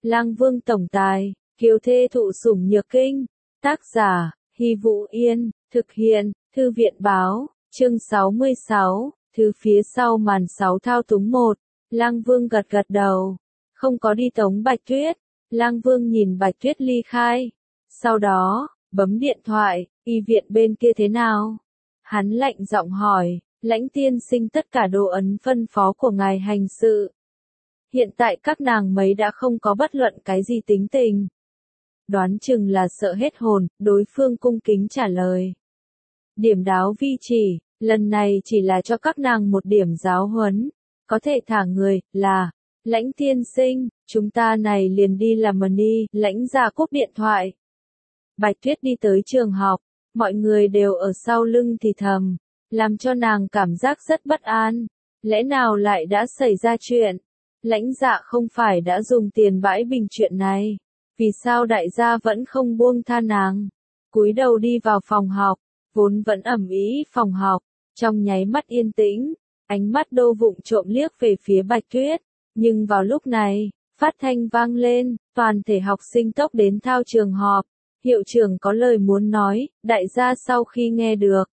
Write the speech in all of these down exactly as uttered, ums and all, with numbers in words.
Lang Vương tổng tài, kiều thê thụ sủng nhược kinh. Tác giả, Hy Vũ Yên, thực hiện, Thư viện báo, chương sáu mươi sáu, thư phía sau màn sáu thao túng một. Lang Vương gật gật đầu, không có đi tống Bạch Tuyết. Lang Vương nhìn Bạch Tuyết ly khai. Sau đó, bấm điện thoại, y viện bên kia thế nào? Hắn lạnh giọng hỏi, Lãnh tiên sinh tất cả đồ ấn phân phó của ngài hành sự. Hiện tại các nàng mấy đã không có bất luận cái gì tính tình. Đoán chừng là sợ hết hồn, đối phương cung kính trả lời. Điểm đáo vi chỉ, lần này chỉ là cho các nàng một điểm giáo huấn. Có thể thả người, là, Lãnh tiên sinh, chúng ta này liền đi làm mần đi, Lãnh ra cúp điện thoại. Bạch Tuyết đi tới trường học, mọi người đều ở sau lưng thì thầm, làm cho nàng cảm giác rất bất an. Lẽ nào lại đã xảy ra chuyện? Lãnh Dạ không phải đã dùng tiền bãi bình chuyện này, vì sao đại gia vẫn không buông tha nàng? Cúi đầu đi vào phòng học, vốn vẫn ẩm ý phòng học, trong nháy mắt yên tĩnh, ánh mắt đô vụng trộm liếc về phía Bạch Tuyết, nhưng vào lúc này, phát thanh vang lên, toàn thể học sinh tốc đến thao trường họp. Hiệu trưởng có lời muốn nói, đại gia sau khi nghe được.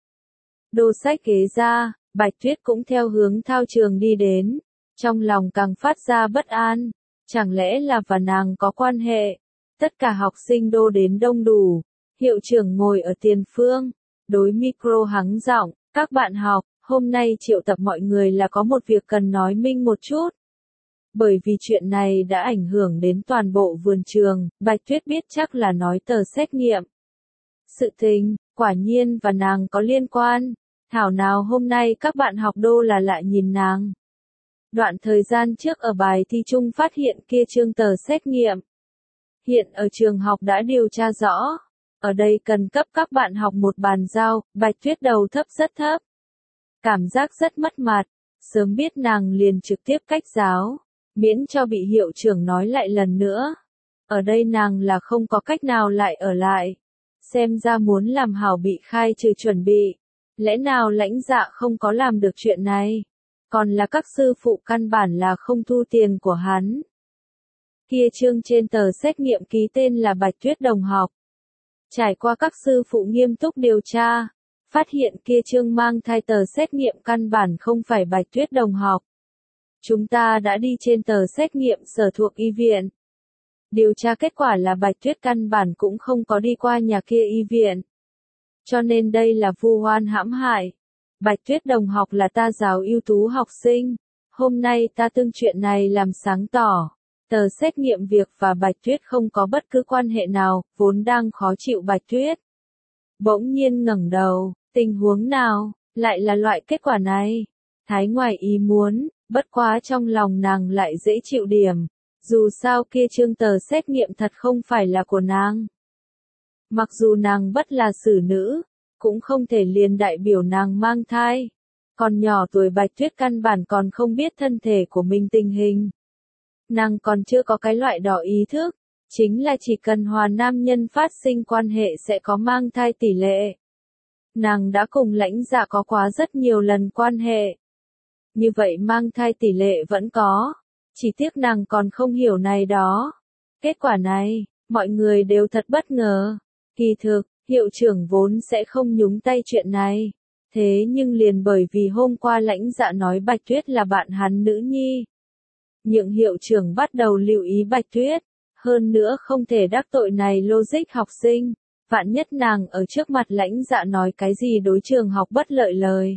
Đồ sách ghế ra, Bạch Tuyết cũng theo hướng thao trường đi đến. Trong lòng càng phát ra bất an. Chẳng lẽ là và nàng có quan hệ? Tất cả học sinh đô đến đông đủ. Hiệu trưởng ngồi ở tiền phương. Đối micro hắng giọng, các bạn học, hôm nay triệu tập mọi người là có một việc cần nói minh một chút. Bởi vì chuyện này đã ảnh hưởng đến toàn bộ vườn trường, Bạch Tuyết biết chắc là nói tờ xét nghiệm. Sự tình, quả nhiên và nàng có liên quan. Thảo nào hôm nay các bạn học đô là lại nhìn nàng. Đoạn thời gian trước ở bài thi chung phát hiện kia chương tờ xét nghiệm. Hiện ở trường học đã điều tra rõ. Ở đây cần cấp các bạn học một bàn giao, Bạch Tuyết đầu thấp rất thấp. Cảm giác rất mất mặt. Sớm biết nàng liền trực tiếp cách giáo. Miễn cho bị hiệu trưởng nói lại lần nữa. Ở đây nàng là không có cách nào lại ở lại. Xem ra muốn làm hảo bị khai trừ chuẩn bị. Lẽ nào Lãnh Dạ không có làm được chuyện này? Còn là các sư phụ căn bản là không thu tiền của hắn. Kia chương trên tờ xét nghiệm ký tên là Bạch Tuyết đồng học. Trải qua các sư phụ nghiêm túc điều tra. Phát hiện kia chương mang thai tờ xét nghiệm căn bản không phải Bạch Tuyết đồng học. Chúng ta đã đi trên tờ xét nghiệm sở thuộc y viện. Điều tra kết quả là Bạch Tuyết căn bản cũng không có đi qua nhà kia y viện. Cho nên đây là vu oan hãm hại. Bạch Tuyết đồng học là ta giáo ưu tú học sinh. Hôm nay ta tương chuyện này làm sáng tỏ. Tờ xét nghiệm việc và Bạch Tuyết không có bất cứ quan hệ nào, vốn đang khó chịu Bạch Tuyết. Bỗng nhiên ngẩng đầu, tình huống nào, lại là loại kết quả này. Thái ngoài ý muốn. Bất quá trong lòng nàng lại dễ chịu điểm, dù sao kia chương tờ xét nghiệm thật không phải là của nàng. Mặc dù nàng bất là xử nữ, cũng không thể liền đại biểu nàng mang thai. Còn nhỏ tuổi Bạch Tuyết căn bản còn không biết thân thể của mình tình hình. Nàng còn chưa có cái loại đỏ ý thức, chính là chỉ cần hòa nam nhân phát sinh quan hệ sẽ có mang thai tỷ lệ. Nàng đã cùng Lãnh Dạ có quá rất nhiều lần quan hệ. Như vậy mang thai tỷ lệ vẫn có, chỉ tiếc nàng còn không hiểu này đó. Kết quả này, mọi người đều thật bất ngờ. Kỳ thực, hiệu trưởng vốn sẽ không nhúng tay chuyện này. Thế nhưng liền bởi vì hôm qua Lãnh Dạ nói Bạch Tuyết là bạn hắn nữ nhi. Nhượng hiệu trưởng bắt đầu lưu ý Bạch Tuyết. Hơn nữa không thể đắc tội này logic học sinh. Vạn nhất nàng ở trước mặt Lãnh Dạ nói cái gì đối trường học bất lợi lời.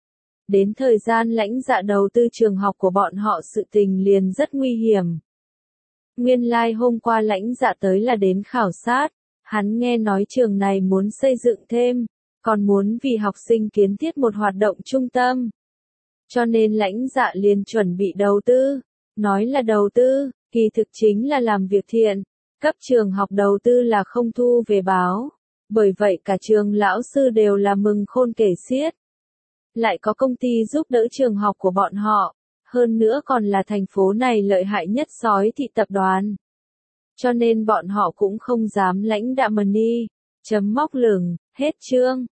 Đến thời gian Lãnh Dạ đầu tư trường học của bọn họ sự tình liền rất nguy hiểm. Nguyên lai like hôm qua Lãnh Dạ tới là đến khảo sát, hắn nghe nói trường này muốn xây dựng thêm, còn muốn vì học sinh kiến thiết một hoạt động trung tâm. Cho nên Lãnh Dạ liền chuẩn bị đầu tư, nói là đầu tư, kỳ thực chính là làm việc thiện, cấp trường học đầu tư là không thu về báo, bởi vậy cả trường lão sư đều là mừng khôn kể xiết. Lại có công ty giúp đỡ trường học của bọn họ, hơn nữa còn là thành phố này lợi hại nhất sói thị tập đoàn. Cho nên bọn họ cũng không dám lãnh đạm money, chấm móc lửng, hết chương.